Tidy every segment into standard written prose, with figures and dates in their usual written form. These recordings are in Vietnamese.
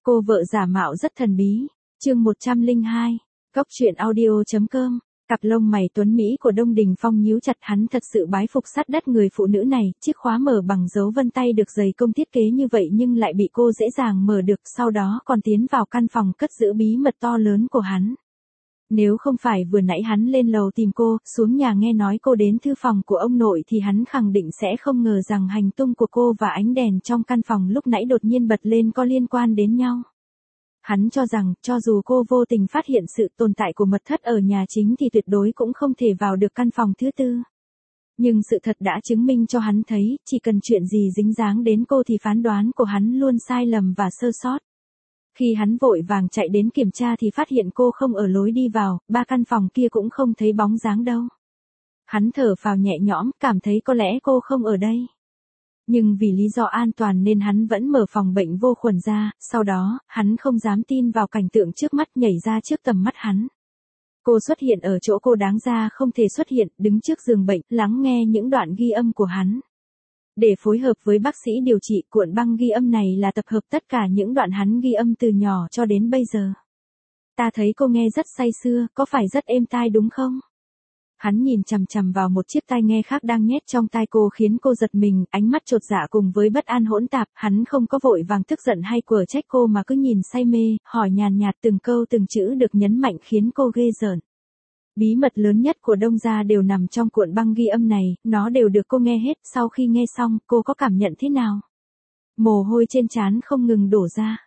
Cô vợ giả mạo rất thần bí. Chương 102. Góc truyện audio.com. Cặp lông mày tuấn mỹ của Đông Đình Phong nhíu chặt, hắn thật sự bái phục sát đất người phụ nữ này, chiếc khóa mở bằng dấu vân tay được dày công thiết kế như vậy nhưng lại bị cô dễ dàng mở được, sau đó còn tiến vào căn phòng cất giữ bí mật to lớn của hắn. Nếu không phải vừa nãy hắn lên lầu tìm cô, xuống nhà nghe nói cô đến thư phòng của ông nội thì hắn khẳng định sẽ không ngờ rằng hành tung của cô và ánh đèn trong căn phòng lúc nãy đột nhiên bật lên có liên quan đến nhau. Hắn cho rằng, cho dù cô vô tình phát hiện sự tồn tại của mật thất ở nhà chính thì tuyệt đối cũng không thể vào được căn phòng thứ tư. Nhưng sự thật đã chứng minh cho hắn thấy, chỉ cần chuyện gì dính dáng đến cô thì phán đoán của hắn luôn sai lầm và sơ sót. Khi hắn vội vàng chạy đến kiểm tra thì phát hiện cô không ở lối đi vào, ba căn phòng kia cũng không thấy bóng dáng đâu. Hắn thở phào nhẹ nhõm, cảm thấy có lẽ cô không ở đây. Nhưng vì lý do an toàn nên hắn vẫn mở phòng bệnh vô khuẩn ra, sau đó, hắn không dám tin vào cảnh tượng trước mắt nhảy ra trước tầm mắt hắn. Cô xuất hiện ở chỗ cô đáng ra không thể xuất hiện, đứng trước giường bệnh, lắng nghe những đoạn ghi âm của hắn. Để phối hợp với bác sĩ điều trị, cuộn băng ghi âm này là tập hợp tất cả những đoạn hắn ghi âm từ nhỏ cho đến bây giờ. Ta thấy cô nghe rất say sưa, có phải rất êm tai đúng không? Hắn nhìn chằm chằm vào một chiếc tai nghe khác đang nhét trong tai cô khiến cô giật mình, ánh mắt chột dạ cùng với bất an hỗn tạp, hắn không có vội vàng tức giận hay quở trách cô mà cứ nhìn say mê, hỏi nhàn nhạt từng câu từng chữ được nhấn mạnh khiến cô ghê rợn. Bí mật lớn nhất của Đông gia đều nằm trong cuộn băng ghi âm này, nó đều được cô nghe hết, sau khi nghe xong, cô có cảm nhận thế nào? Mồ hôi trên trán không ngừng đổ ra.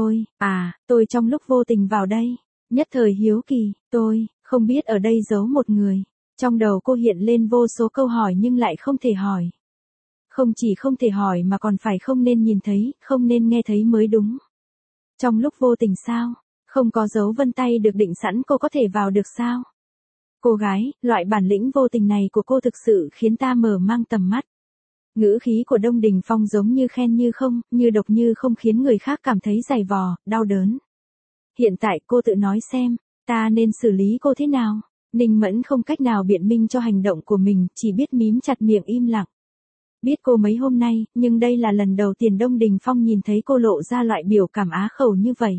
Tôi trong lúc vô tình vào đây, nhất thời hiếu kỳ, tôi không biết ở đây giấu một người. Trong đầu cô hiện lên vô số câu hỏi nhưng lại không thể hỏi. Không chỉ không thể hỏi mà còn phải không nên nhìn thấy, không nên nghe thấy mới đúng. Trong lúc vô tình sao? Không có dấu vân tay được định sẵn cô có thể vào được sao? Cô gái, loại bản lĩnh vô tình này của cô thực sự khiến ta mở mang tầm mắt. Ngữ khí của Đông Đình Phong giống như khen như không, như độc như không khiến người khác cảm thấy dày vò, đau đớn. Hiện tại cô tự nói xem, ta nên xử lý cô thế nào? Ninh Mẫn không cách nào biện minh cho hành động của mình, chỉ biết mím chặt miệng im lặng. Biết cô mấy hôm nay, nhưng đây là lần đầu tiên Đông Đình Phong nhìn thấy cô lộ ra loại biểu cảm á khẩu như vậy.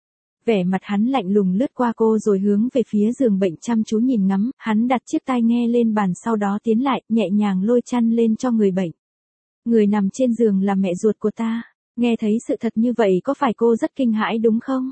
Vẻ mặt hắn lạnh lùng lướt qua cô rồi hướng về phía giường bệnh chăm chú nhìn ngắm, hắn đặt chiếc tai nghe lên bàn sau đó tiến lại, nhẹ nhàng lôi chăn lên cho người bệnh. Người nằm trên giường là mẹ ruột của ta, nghe thấy sự thật như vậy có phải cô rất kinh hãi đúng không?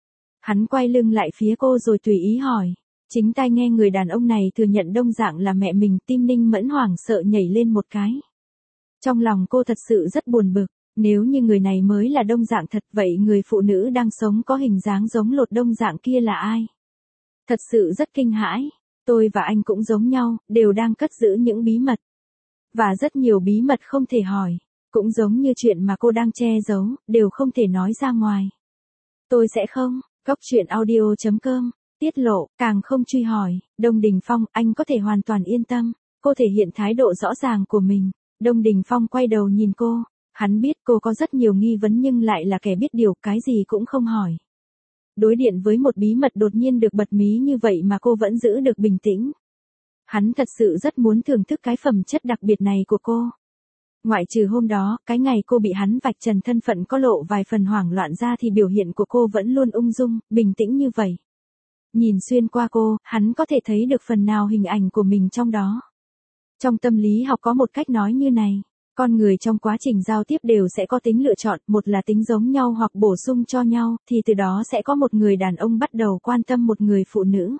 Hắn quay lưng lại phía cô rồi tùy ý hỏi. Chính tai nghe người đàn ông này thừa nhận Đông Dạng là mẹ mình, tim Ninh Mẫn hoảng sợ nhảy lên một cái. Trong lòng cô thật sự rất buồn bực, nếu như người này mới là Đông Dạng thật vậy người phụ nữ đang sống có hình dáng giống lột Đông Dạng kia là ai? Thật sự rất kinh hãi, tôi và anh cũng giống nhau, đều đang cất giữ những bí mật. Và rất nhiều bí mật không thể hỏi, cũng giống như chuyện mà cô đang che giấu, đều không thể nói ra ngoài. Tôi sẽ không, góc truyện audio.com. Tiết lộ, càng không truy hỏi, Đông Đình Phong, anh có thể hoàn toàn yên tâm, cô thể hiện thái độ rõ ràng của mình. Đông Đình Phong quay đầu nhìn cô, hắn biết cô có rất nhiều nghi vấn nhưng lại là kẻ biết điều, cái gì cũng không hỏi. Đối diện với một bí mật đột nhiên được bật mí như vậy mà cô vẫn giữ được bình tĩnh. Hắn thật sự rất muốn thưởng thức cái phẩm chất đặc biệt này của cô. Ngoại trừ hôm đó, cái ngày cô bị hắn vạch trần thân phận có lộ vài phần hoảng loạn ra thì biểu hiện của cô vẫn luôn ung dung, bình tĩnh như vậy. Nhìn xuyên qua cô, hắn có thể thấy được phần nào hình ảnh của mình trong đó. Trong tâm lý học có một cách nói như này, con người trong quá trình giao tiếp đều sẽ có tính lựa chọn, một là tính giống nhau hoặc bổ sung cho nhau, thì từ đó sẽ có một người đàn ông bắt đầu quan tâm một người phụ nữ.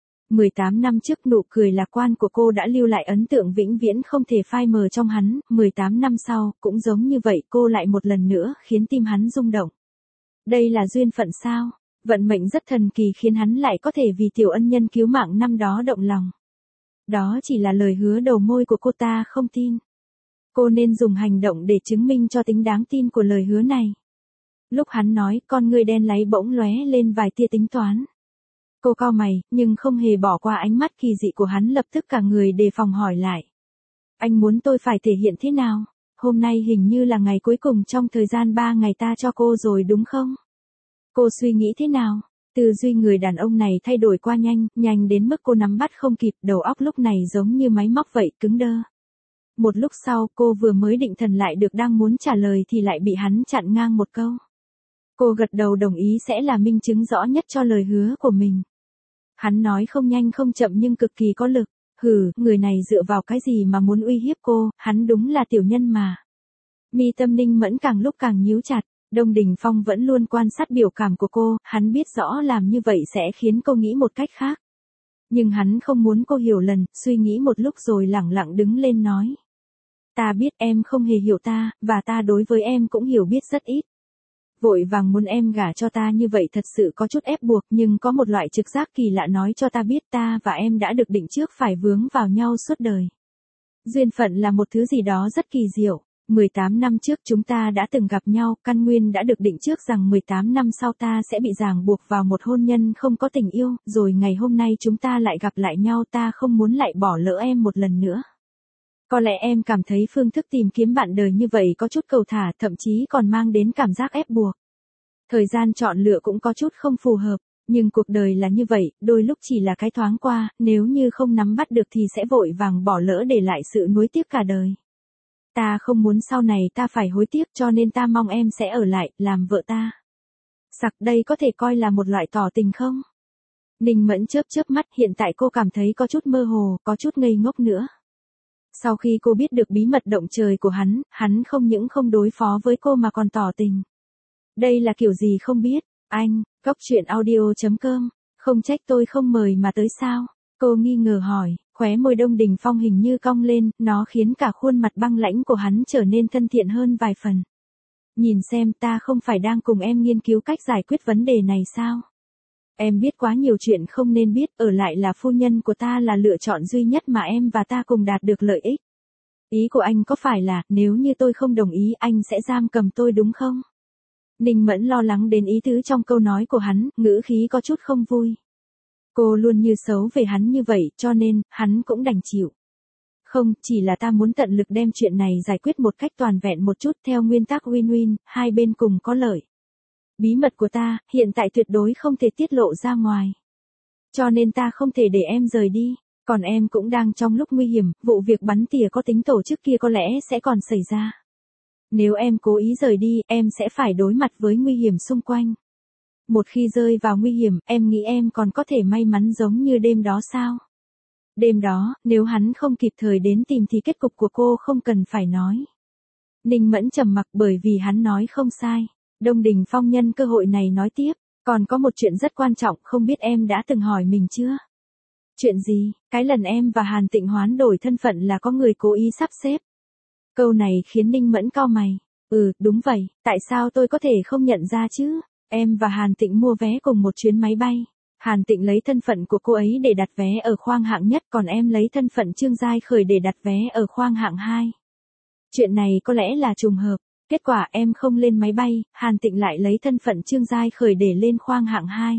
18 năm trước nụ cười lạc quan của cô đã lưu lại ấn tượng vĩnh viễn không thể phai mờ trong hắn, 18 năm sau, cũng giống như vậy cô lại một lần nữa khiến tim hắn rung động. Đây là duyên phận sao? Vận mệnh rất thần kỳ khiến hắn lại có thể vì tiểu ân nhân cứu mạng năm đó động lòng. Đó chỉ là lời hứa đầu môi của cô, ta không tin. Cô nên dùng hành động để chứng minh cho tính đáng tin của lời hứa này. Lúc hắn nói, con ngươi đen láy bỗng lóe lên vài tia tính toán. Cô cau mày, nhưng không hề bỏ qua ánh mắt kỳ dị của hắn, lập tức cả người đề phòng hỏi lại. Anh muốn tôi phải thể hiện thế nào? Hôm nay hình như là ngày cuối cùng trong thời gian 3 ngày ta cho cô rồi đúng không? Cô suy nghĩ thế nào? Tư duy người đàn ông này thay đổi qua nhanh đến mức cô nắm bắt không kịp, đầu óc lúc này giống như máy móc vậy, cứng đơ. Một lúc sau, cô vừa mới định thần lại được đang muốn trả lời thì lại bị hắn chặn ngang một câu. Cô gật đầu đồng ý sẽ là minh chứng rõ nhất cho lời hứa của mình. Hắn nói không nhanh không chậm nhưng cực kỳ có lực. Người này dựa vào cái gì mà muốn uy hiếp cô, hắn đúng là tiểu nhân mà. Mi tâm Ninh Mẫn càng lúc càng nhíu chặt, Đông Đình Phong vẫn luôn quan sát biểu cảm của cô, hắn biết rõ làm như vậy sẽ khiến cô nghĩ một cách khác. Nhưng hắn không muốn cô hiểu lầm, suy nghĩ một lúc rồi lẳng lặng đứng lên nói. Ta biết em không hề hiểu ta, và ta đối với em cũng hiểu biết rất ít. Vội vàng muốn em gả cho ta như vậy thật sự có chút ép buộc, nhưng có một loại trực giác kỳ lạ nói cho ta biết ta và em đã được định trước phải vướng vào nhau suốt đời. Duyên phận là một thứ gì đó rất kỳ diệu. 18 năm trước chúng ta đã từng gặp nhau, căn nguyên đã được định trước rằng 18 năm sau ta sẽ bị ràng buộc vào một hôn nhân không có tình yêu, rồi ngày hôm nay chúng ta lại gặp lại nhau, ta không muốn lại bỏ lỡ em một lần nữa. Có lẽ em cảm thấy phương thức tìm kiếm bạn đời như vậy có chút cầu thả, thậm chí còn mang đến cảm giác ép buộc. Thời gian chọn lựa cũng có chút không phù hợp, nhưng cuộc đời là như vậy, đôi lúc chỉ là cái thoáng qua, nếu như không nắm bắt được thì sẽ vội vàng bỏ lỡ để lại sự nuối tiếc cả đời. Ta không muốn sau này ta phải hối tiếc cho nên ta mong em sẽ ở lại, làm vợ ta. Sặc đây có thể coi là một loại tỏ tình không? Ninh Mẫn chớp chớp mắt, hiện tại cô cảm thấy có chút mơ hồ, có chút ngây ngốc nữa. Sau khi cô biết được bí mật động trời của hắn không những không đối phó với cô mà còn tỏ tình. Đây là kiểu gì không biết, anh, goctruyện.audio.com, không trách tôi không mời mà tới sao? Cô nghi ngờ hỏi, khóe môi Đông Đình Phong hình như cong lên, nó khiến cả khuôn mặt băng lãnh của hắn trở nên thân thiện hơn vài phần. Nhìn xem ta không phải đang cùng em nghiên cứu cách giải quyết vấn đề này sao? Em biết quá nhiều chuyện không nên biết, ở lại là phu nhân của ta là lựa chọn duy nhất mà em và ta cùng đạt được lợi ích. Ý của anh có phải là, nếu như tôi không đồng ý anh sẽ giam cầm tôi đúng không? Ninh Mẫn lo lắng đến ý tứ trong câu nói của hắn, ngữ khí có chút không vui. Cô luôn như xấu về hắn như vậy, cho nên, hắn cũng đành chịu. Không, chỉ là ta muốn tận lực đem chuyện này giải quyết một cách toàn vẹn một chút theo nguyên tắc win-win, hai bên cùng có lợi. Bí mật của ta, hiện tại tuyệt đối không thể tiết lộ ra ngoài. Cho nên ta không thể để em rời đi, còn em cũng đang trong lúc nguy hiểm, vụ việc bắn tỉa có tính tổ chức kia có lẽ sẽ còn xảy ra. Nếu em cố ý rời đi, em sẽ phải đối mặt với nguy hiểm xung quanh. Một khi rơi vào nguy hiểm, em nghĩ em còn có thể may mắn giống như đêm đó sao? Đêm đó, nếu hắn không kịp thời đến tìm thì kết cục của cô không cần phải nói. Ninh Mẫn trầm mặc bởi vì hắn nói không sai. Đông Đình Phong nhân cơ hội này nói tiếp, còn có một chuyện rất quan trọng không biết em đã từng hỏi mình chưa? Chuyện gì? Cái lần em và Hàn Tịnh hoán đổi thân phận là có người cố ý sắp xếp. Câu này khiến Ninh Mẫn cau mày. Đúng vậy, tại sao tôi có thể không nhận ra chứ? Em và Hàn Tịnh mua vé cùng một chuyến máy bay. Hàn Tịnh lấy thân phận của cô ấy để đặt vé ở khoang hạng nhất, còn em lấy thân phận Trương Giai Khởi để đặt vé ở khoang hạng 2. Chuyện này có lẽ là trùng hợp. Kết quả em không lên máy bay, Hàn Tịnh lại lấy thân phận Trương Giai Khởi để lên khoang hạng 2.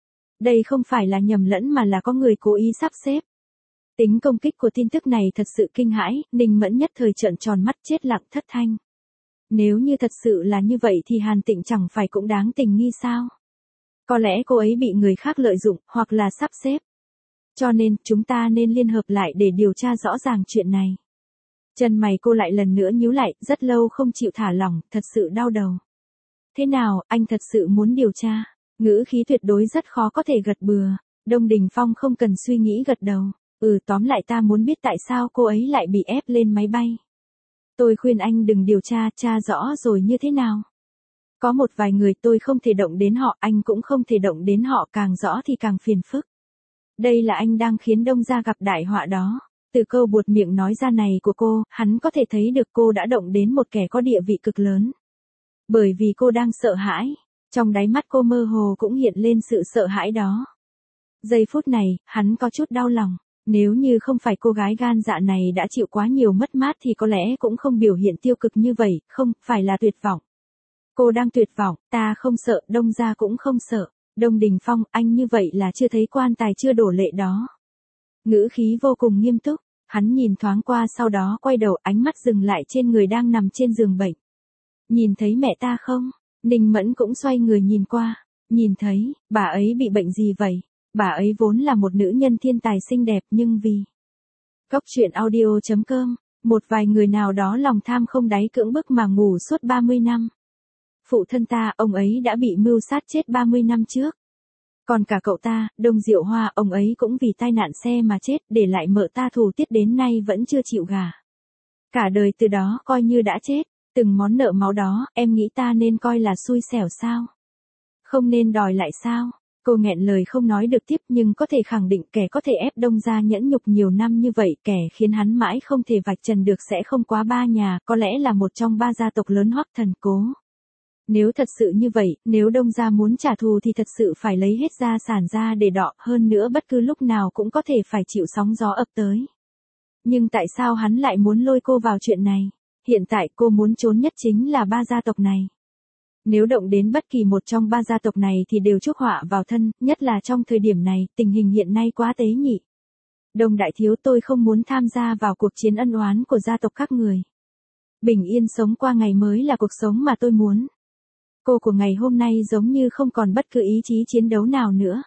Đây không phải là nhầm lẫn mà là có người cố ý sắp xếp. Tính công kích của tin tức này thật sự kinh hãi, Ninh Mẫn nhất thời trợn tròn mắt chết lặng thất thanh. Nếu như thật sự là như vậy thì Hàn Tịnh chẳng phải cũng đáng tình nghi sao? Có lẽ cô ấy bị người khác lợi dụng, hoặc là sắp xếp. Cho nên, chúng ta nên liên hợp lại để điều tra rõ ràng chuyện này. Chân mày cô lại lần nữa nhíu lại, rất lâu không chịu thả lỏng, thật sự đau đầu. Thế nào, anh thật sự muốn điều tra? Ngữ khí tuyệt đối rất khó có thể gật bừa. Đông Đình Phong không cần suy nghĩ gật đầu. Tóm lại ta muốn biết tại sao cô ấy lại bị ép lên máy bay. Tôi khuyên anh đừng điều tra, tra rõ rồi như thế nào. Có một vài người tôi không thể động đến họ, anh cũng không thể động đến họ, càng rõ thì càng phiền phức. Đây là anh đang khiến Đông gia gặp đại họa đó. Từ câu buột miệng nói ra này của cô, hắn có thể thấy được cô đã động đến một kẻ có địa vị cực lớn. Bởi vì cô đang sợ hãi, trong đáy mắt cô mơ hồ cũng hiện lên sự sợ hãi đó. Giây phút này, hắn có chút đau lòng. Nếu như không phải cô gái gan dạ này đã chịu quá nhiều mất mát thì có lẽ cũng không biểu hiện tiêu cực như vậy, không, phải là tuyệt vọng. Cô đang tuyệt vọng, ta không sợ, Đông gia cũng không sợ. Đông Đình Phong, anh như vậy là chưa thấy quan tài chưa đổ lệ đó. Ngữ khí vô cùng nghiêm túc, hắn nhìn thoáng qua sau đó quay đầu, ánh mắt dừng lại trên người đang nằm trên giường bệnh. Nhìn thấy mẹ ta không? Ninh Mẫn cũng xoay người nhìn qua. Nhìn thấy, bà ấy bị bệnh gì vậy? Bà ấy vốn là một nữ nhân thiên tài xinh đẹp nhưng vì goctruyện.audio.com, một vài người nào đó lòng tham không đáy cưỡng bức mà ngủ suốt 30 năm. Phụ thân ta, ông ấy đã bị mưu sát chết 30 năm trước. Còn cả cậu ta, Đông Diệu Hoa, ông ấy cũng vì tai nạn xe mà chết, để lại mợ ta thù tiết đến nay vẫn chưa chịu gả. Cả đời từ đó coi như đã chết, từng món nợ máu đó, em nghĩ ta nên coi là xui xẻo sao? Không nên đòi lại sao? Cô nghẹn lời không nói được tiếp, nhưng có thể khẳng định kẻ có thể ép Đông gia nhẫn nhục nhiều năm như vậy, kẻ khiến hắn mãi không thể vạch trần được sẽ không quá ba nhà, có lẽ là một trong ba gia tộc lớn Hoắc Thần Cố. Nếu thật sự như vậy, nếu Đông gia muốn trả thù thì thật sự phải lấy hết gia sản ra để đọ, hơn nữa bất cứ lúc nào cũng có thể phải chịu sóng gió ập tới. Nhưng tại sao hắn lại muốn lôi cô vào chuyện này? Hiện tại cô muốn trốn nhất chính là ba gia tộc này. Nếu động đến bất kỳ một trong ba gia tộc này thì đều chuốc họa vào thân, nhất là trong thời điểm này, tình hình hiện nay quá tế nhị. Đông đại thiếu, tôi không muốn tham gia vào cuộc chiến ân oán của gia tộc các người. Bình yên sống qua ngày mới là cuộc sống mà tôi muốn. Cô của ngày hôm nay giống như không còn bất cứ ý chí chiến đấu nào nữa.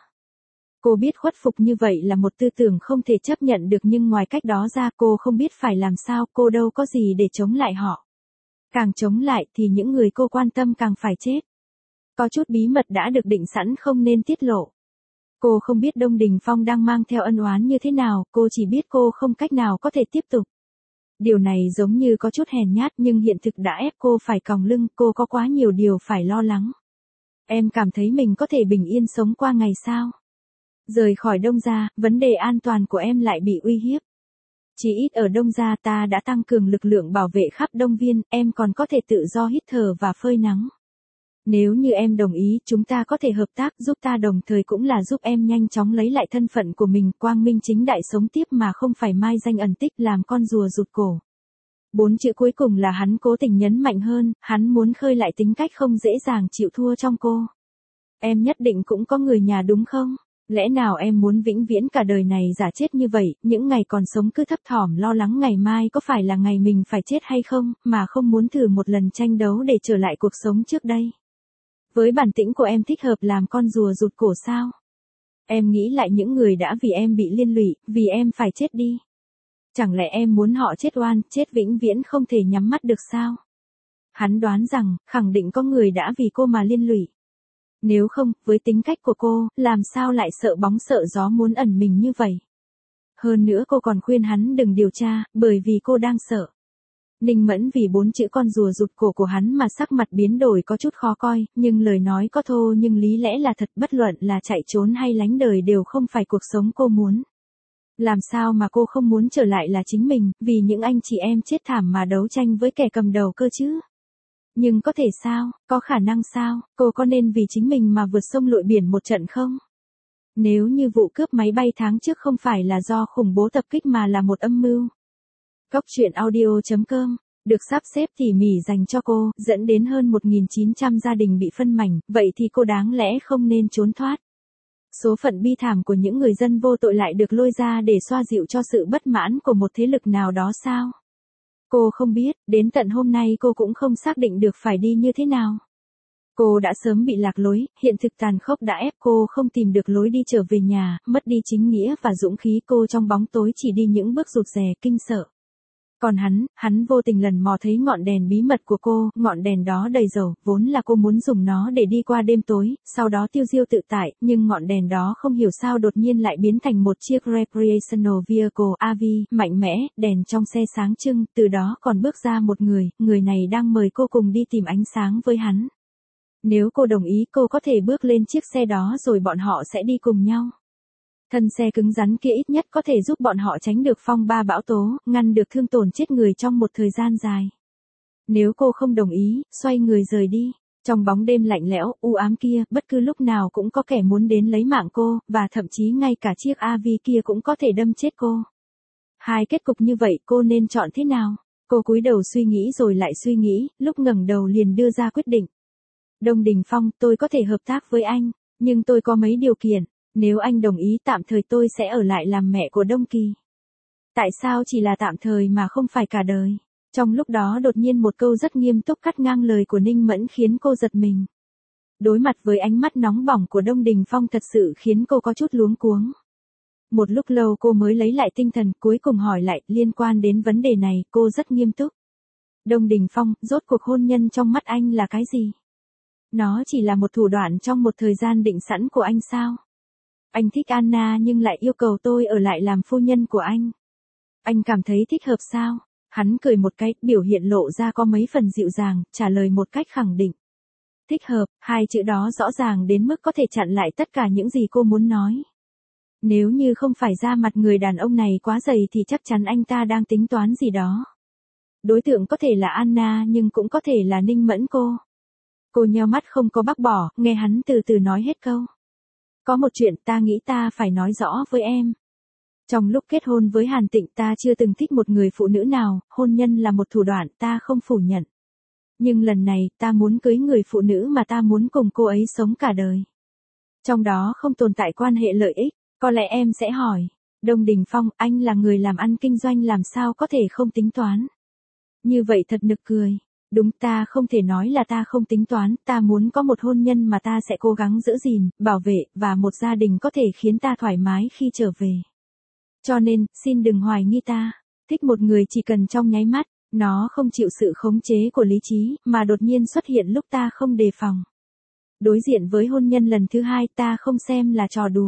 Cô biết khuất phục như vậy là một tư tưởng không thể chấp nhận được, nhưng ngoài cách đó ra cô không biết phải làm sao, cô đâu có gì để chống lại họ. Càng chống lại thì những người cô quan tâm càng phải chết. Có chút bí mật đã được định sẵn không nên tiết lộ. Cô không biết Đông Đình Phong đang mang theo ân oán như thế nào, cô chỉ biết cô không cách nào có thể tiếp tục. Điều này giống như có chút hèn nhát nhưng hiện thực đã ép cô phải còng lưng, cô có quá nhiều điều phải lo lắng. Em cảm thấy mình có thể bình yên sống qua ngày sao? Rời khỏi Đông gia, vấn đề an toàn của em lại bị uy hiếp. Chỉ ít ở Đông gia ta đã tăng cường lực lượng bảo vệ khắp Đông Viên, em còn có thể tự do hít thở và phơi nắng. Nếu như em đồng ý, chúng ta có thể hợp tác, giúp ta đồng thời cũng là giúp em nhanh chóng lấy lại thân phận của mình, quang minh chính đại sống tiếp mà không phải mai danh ẩn tích làm con rùa rụt cổ. 4 chữ cuối cùng là hắn cố tình nhấn mạnh hơn, hắn muốn khơi lại tính cách không dễ dàng chịu thua trong cô. Em nhất định cũng có người nhà đúng không? Lẽ nào em muốn vĩnh viễn cả đời này giả chết như vậy, những ngày còn sống cứ thấp thỏm lo lắng ngày mai có phải là ngày mình phải chết hay không, mà không muốn thử một lần tranh đấu để trở lại cuộc sống trước đây? Với bản tĩnh của em thích hợp làm con rùa rụt cổ sao? Em nghĩ lại những người đã vì em bị liên lụy, vì em phải chết đi. Chẳng lẽ em muốn họ chết oan, chết vĩnh viễn không thể nhắm mắt được sao? Hắn đoán rằng, khẳng định có người đã vì cô mà liên lụy. Nếu không, với tính cách của cô, làm sao lại sợ bóng sợ gió muốn ẩn mình như vậy? Hơn nữa cô còn khuyên hắn đừng điều tra, bởi vì cô đang sợ. Ninh Mẫn vì 4 chữ con rùa rụt cổ của hắn mà sắc mặt biến đổi có chút khó coi, nhưng lời nói có thô nhưng lý lẽ là thật, bất luận là chạy trốn hay lánh đời đều không phải cuộc sống cô muốn. Làm sao mà cô không muốn trở lại là chính mình, vì những anh chị em chết thảm mà đấu tranh với kẻ cầm đầu cơ chứ? Nhưng có thể sao, có khả năng sao, cô có nên vì chính mình mà vượt sông lội biển một trận không? Nếu như vụ cướp máy bay tháng trước không phải là do khủng bố tập kích mà là một âm mưu. Cóc truyện audio.com được sắp xếp tỉ mỉ dành cho cô, dẫn đến hơn 1.900 gia đình bị phân mảnh, vậy thì cô đáng lẽ không nên trốn thoát. Số phận bi thảm của những người dân vô tội lại được lôi ra để xoa dịu cho sự bất mãn của một thế lực nào đó sao? Cô không biết, đến tận hôm nay cô cũng không xác định được phải đi như thế nào. Cô đã sớm bị lạc lối, hiện thực tàn khốc đã ép cô không tìm được lối đi trở về nhà, mất đi chính nghĩa và dũng khí, cô trong bóng tối chỉ đi những bước rụt rè kinh sợ. Còn hắn vô tình lần mò thấy ngọn đèn bí mật của cô, ngọn đèn đó đầy dầu, vốn là cô muốn dùng nó để đi qua đêm tối, sau đó tiêu diêu tự tại, nhưng ngọn đèn đó không hiểu sao đột nhiên lại biến thành một chiếc Recreational Vehicle AV, mạnh mẽ, đèn trong xe sáng trưng, từ đó còn bước ra một người này đang mời cô cùng đi tìm ánh sáng với hắn. Nếu cô đồng ý cô có thể bước lên chiếc xe đó rồi bọn họ sẽ đi cùng nhau. Thân xe cứng rắn kia ít nhất có thể giúp bọn họ tránh được phong ba bão tố, ngăn được thương tổn chết người trong một thời gian dài. Nếu cô không đồng ý, xoay người rời đi. Trong bóng đêm lạnh lẽo, u ám kia, bất cứ lúc nào cũng có kẻ muốn đến lấy mạng cô, và thậm chí ngay cả chiếc AV kia cũng có thể đâm chết cô. Hai kết cục như vậy cô nên chọn thế nào? Cô cúi đầu suy nghĩ rồi lại suy nghĩ, lúc ngẩng đầu liền đưa ra quyết định. Đông Đình Phong, tôi có thể hợp tác với anh, nhưng tôi có mấy điều kiện. Nếu anh đồng ý tạm thời tôi sẽ ở lại làm mẹ của Đông Kỳ. Tại sao chỉ là tạm thời mà không phải cả đời? Trong lúc đó đột nhiên một câu rất nghiêm túc cắt ngang lời của Ninh Mẫn khiến cô giật mình. Đối mặt với ánh mắt nóng bỏng của Đông Đình Phong thật sự khiến cô có chút luống cuống. Một lúc lâu cô mới lấy lại tinh thần, cuối cùng hỏi lại, liên quan đến vấn đề này, cô rất nghiêm túc. Đông Đình Phong, rốt cuộc hôn nhân trong mắt anh là cái gì? Nó chỉ là một thủ đoạn trong một thời gian định sẵn của anh sao? Anh thích Anna nhưng lại yêu cầu tôi ở lại làm phu nhân của anh. Anh cảm thấy thích hợp sao? Hắn cười một cái, biểu hiện lộ ra có mấy phần dịu dàng, trả lời một cách khẳng định. Thích hợp, hai chữ đó rõ ràng đến mức có thể chặn lại tất cả những gì cô muốn nói. Nếu như không phải da mặt người đàn ông này quá dày thì chắc chắn anh ta đang tính toán gì đó. Đối tượng có thể là Anna nhưng cũng có thể là Ninh Mẫn cô. Cô nheo mắt không có bác bỏ, nghe hắn từ từ nói hết câu. Có một chuyện ta nghĩ ta phải nói rõ với em. Trong lúc kết hôn với Hàn Tịnh ta chưa từng thích một người phụ nữ nào, hôn nhân là một thủ đoạn ta không phủ nhận. Nhưng lần này ta muốn cưới người phụ nữ mà ta muốn cùng cô ấy sống cả đời. Trong đó không tồn tại quan hệ lợi ích, có lẽ em sẽ hỏi. Đông Đình Phong, anh là người làm ăn kinh doanh làm sao có thể không tính toán. Như vậy thật nực cười. Đúng, ta không thể nói là ta không tính toán, ta muốn có một hôn nhân mà ta sẽ cố gắng giữ gìn, bảo vệ, và một gia đình có thể khiến ta thoải mái khi trở về. Cho nên, xin đừng hoài nghi ta. Thích một người chỉ cần trong nháy mắt, nó không chịu sự khống chế của lý trí, mà đột nhiên xuất hiện lúc ta không đề phòng. Đối diện với hôn nhân lần thứ hai ta không xem là trò đùa.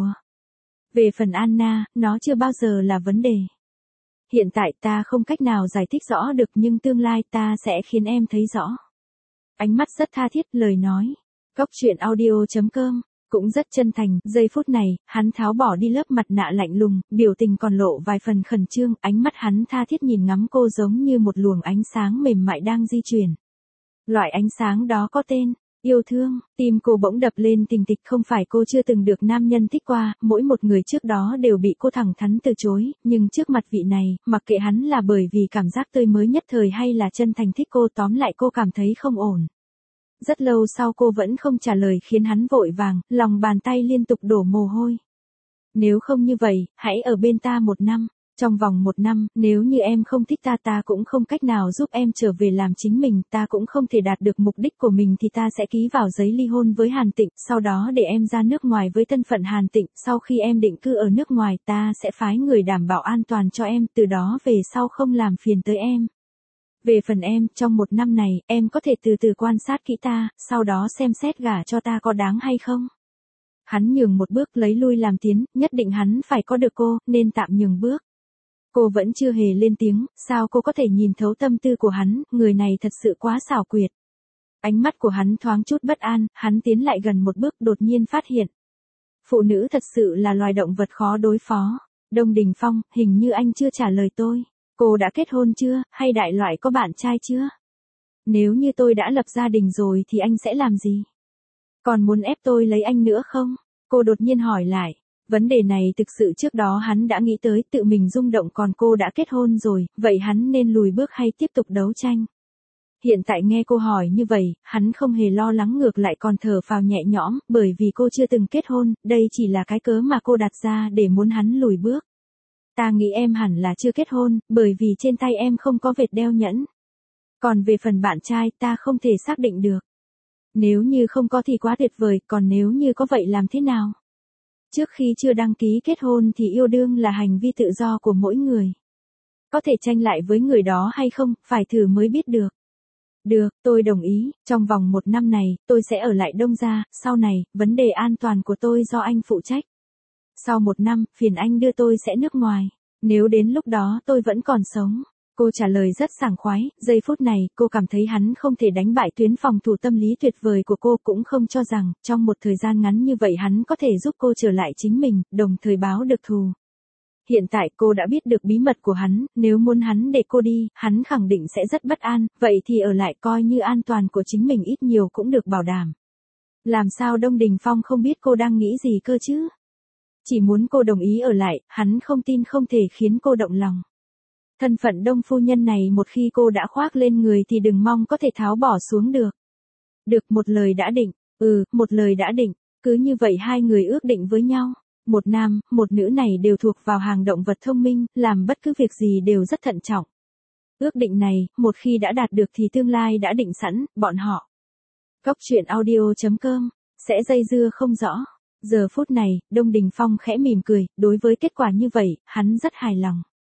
Về phần Anna, nó chưa bao giờ là vấn đề. Hiện tại ta không cách nào giải thích rõ được nhưng tương lai ta sẽ khiến em thấy rõ. Ánh mắt rất tha thiết, lời nói. Góc truyện audio.com cũng rất chân thành. Giây phút này, hắn tháo bỏ đi lớp mặt nạ lạnh lùng, biểu tình còn lộ vài phần khẩn trương, ánh mắt hắn tha thiết nhìn ngắm cô giống như một luồng ánh sáng mềm mại đang di chuyển. Loại ánh sáng đó có tên, yêu thương. Tim cô bỗng đập lên tình tịch, không phải cô chưa từng được nam nhân thích qua, mỗi một người trước đó đều bị cô thẳng thắn từ chối, nhưng trước mặt vị này, mặc kệ hắn là bởi vì cảm giác tươi mới nhất thời hay là chân thành thích cô, tóm lại cô cảm thấy không ổn. Rất lâu sau cô vẫn không trả lời khiến hắn vội vàng, lòng bàn tay liên tục đổ mồ hôi. Nếu không như vậy, hãy ở bên ta 1 năm. Trong vòng 1 năm, nếu như em không thích ta, ta cũng không cách nào giúp em trở về làm chính mình, ta cũng không thể đạt được mục đích của mình thì ta sẽ ký vào giấy ly hôn với Hàn Tịnh, sau đó để em ra nước ngoài với thân phận Hàn Tịnh, sau khi em định cư ở nước ngoài ta sẽ phái người đảm bảo an toàn cho em, từ đó về sau không làm phiền tới em. Về phần em, trong 1 năm này, em có thể từ từ quan sát kỹ ta, sau đó xem xét gả cho ta có đáng hay không. Hắn nhường một bước lấy lui làm tiến, nhất định hắn phải có được cô, nên tạm nhường bước. Cô vẫn chưa hề lên tiếng, sao cô có thể nhìn thấu tâm tư của hắn, người này thật sự quá xảo quyệt. Ánh mắt của hắn thoáng chút bất an, hắn tiến lại gần một bước đột nhiên phát hiện. Phụ nữ thật sự là loài động vật khó đối phó. Đông Đình Phong, hình như anh chưa trả lời tôi. Cô đã kết hôn chưa, hay đại loại có bạn trai chưa? Nếu như tôi đã lập gia đình rồi thì anh sẽ làm gì? Còn muốn ép tôi lấy anh nữa không? Cô đột nhiên hỏi lại. Vấn đề này thực sự trước đó hắn đã nghĩ tới, tự mình rung động, còn cô đã kết hôn rồi, vậy hắn nên lùi bước hay tiếp tục đấu tranh? Hiện tại nghe cô hỏi như vậy, hắn không hề lo lắng, ngược lại còn thở phào nhẹ nhõm, bởi vì cô chưa từng kết hôn, đây chỉ là cái cớ mà cô đặt ra để muốn hắn lùi bước. Ta nghĩ em hẳn là chưa kết hôn, bởi vì trên tay em không có vệt đeo nhẫn. Còn về phần bạn trai ta không thể xác định được. Nếu như không có thì quá tuyệt vời, còn nếu như có vậy làm thế nào? Trước khi chưa đăng ký kết hôn thì yêu đương là hành vi tự do của mỗi người. Có thể tranh lại với người đó hay không, phải thử mới biết được. Được, tôi đồng ý, trong vòng 1 năm này, tôi sẽ ở lại Đông gia, sau này, vấn đề an toàn của tôi do anh phụ trách. Sau 1 năm, phiền anh đưa tôi sẽ nước ngoài. Nếu đến lúc đó tôi vẫn còn sống. Cô trả lời rất sảng khoái, giây phút này, cô cảm thấy hắn không thể đánh bại tuyến phòng thủ tâm lý tuyệt vời của cô, cũng không cho rằng, trong một thời gian ngắn như vậy hắn có thể giúp cô trở lại chính mình, đồng thời báo được thù. Hiện tại cô đã biết được bí mật của hắn, nếu muốn hắn để cô đi, hắn khẳng định sẽ rất bất an, vậy thì ở lại coi như an toàn của chính mình ít nhiều cũng được bảo đảm. Làm sao Đông Đình Phong không biết cô đang nghĩ gì cơ chứ? Chỉ muốn cô đồng ý ở lại, hắn không tin không thể khiến cô động lòng. Thân phận Đông phu nhân này một khi cô đã khoác lên người thì đừng mong có thể tháo bỏ xuống được. Được, một lời đã định. Một lời đã định. Cứ như vậy hai người ước định với nhau. Một nam, một nữ này đều thuộc vào hàng động vật thông minh, làm bất cứ việc gì đều rất thận trọng. Ước định này, một khi đã đạt được thì tương lai đã định sẵn, bọn họ. Góc truyện audio.com sẽ dây dưa không rõ. Giờ phút này, Đông Đình Phong khẽ mỉm cười, đối với kết quả như vậy, hắn rất hài lòng.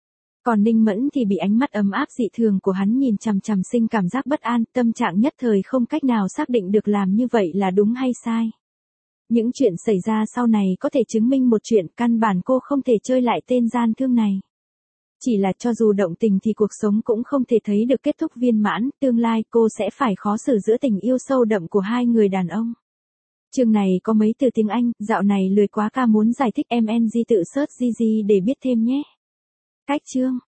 Còn Ninh Mẫn thì bị ánh mắt ấm áp dị thường của hắn nhìn chằm chằm sinh cảm giác bất an, tâm trạng nhất thời không cách nào xác định được làm như vậy là đúng hay sai. Những chuyện xảy ra sau này có thể chứng minh một chuyện, căn bản cô không thể chơi lại tên gian thương này. Chỉ là cho dù động tình thì cuộc sống cũng không thể thấy được kết thúc viên mãn, tương lai cô sẽ phải khó xử giữa tình yêu sâu đậm của hai người đàn ông. Chương này có mấy từ tiếng Anh, dạo này lười quá ca muốn giải thích MNG tự search GG để biết thêm nhé. Cách chương